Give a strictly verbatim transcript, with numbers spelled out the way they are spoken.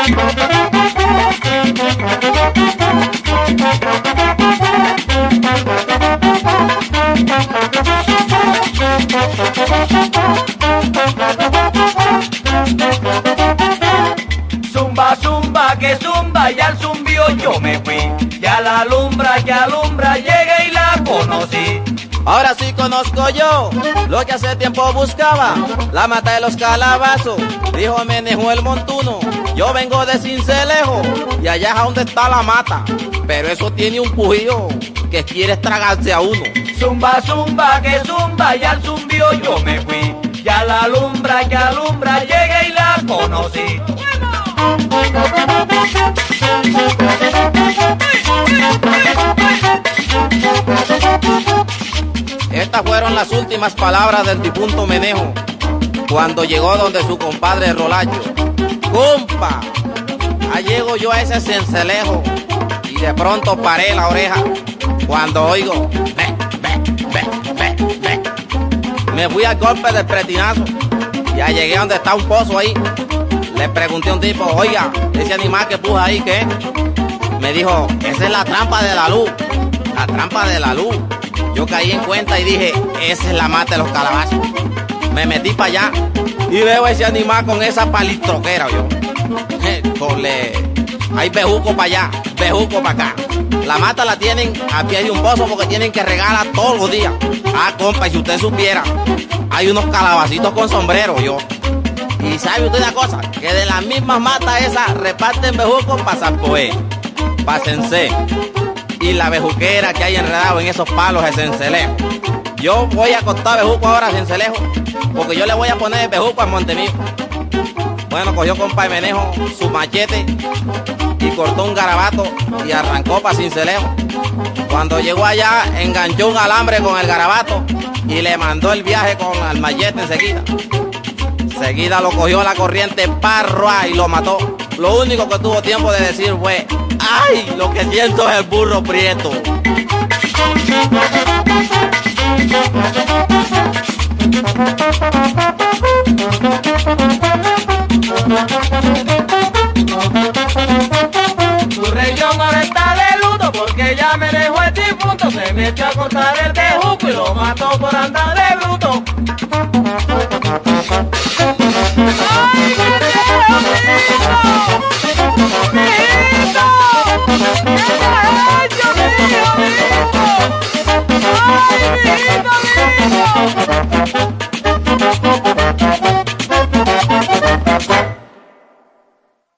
Zumba, zumba, que zumba, y al zumbío yo me fui. Ya la alumbra, que alumbra, llegué y la conocí. Ahora sí conozco yo lo que hace tiempo buscaba, la mata de los calabazos, dijo Menejo el montuno. Yo vengo de Cincelejo y allá es donde está la mata, pero eso tiene un pujío que quiere tragarse a uno. Zumba, zumba, que zumba, y al zumbío yo me fui. Ya la alumbra, que alumbra, llegué y la conocí. Estas fueron las últimas palabras del difunto Menejo cuando llegó donde su compadre Rolacho. ¡Compa! Ahí llego yo a ese Cincelejo y de pronto paré la oreja cuando oigo ve, ve, ve, ve, ve. Me fui al golpe del pretinazo. Ya llegué a donde está un pozo ahí. Le pregunté a un tipo, oiga, ese animal que puso ahí, ¿qué? Me dijo, esa es la trampa de la luz. La trampa de la luz. Yo caí en cuenta y dije, esa es la mata de los calabazos. Me metí para allá y veo ese animal con esa palistroquera, yo. Cole, hay bejuco para allá, bejuco para acá. La mata la tienen a pie de un pozo porque tienen que regarla todos los días. Ah, compa, y si usted supiera, hay unos calabacitos con sombrero, yo. Y sabe usted una cosa, que de las mismas matas esas reparten bejucos para Zampoé, para Cencé, y la bejuquera que hay enredado en esos palos de Cincelejo. Yo voy a cortar bejuco ahora a Cincelejo, porque yo le voy a poner bejuco a Montemío. Bueno, cogió compa Menejo su machete y cortó un garabato y arrancó para Cincelejo. Cuando llegó allá, enganchó un alambre con el garabato y le mandó el viaje con el machete enseguida. Enseguida lo cogió la corriente parroa y lo mató. Lo único que tuvo tiempo de decir fue, ¡ay! Lo que siento es el burro prieto. Tu región ahora está de luto porque ya me dejó el difunto. Se metió a cortar el bejuco y lo mató por andar de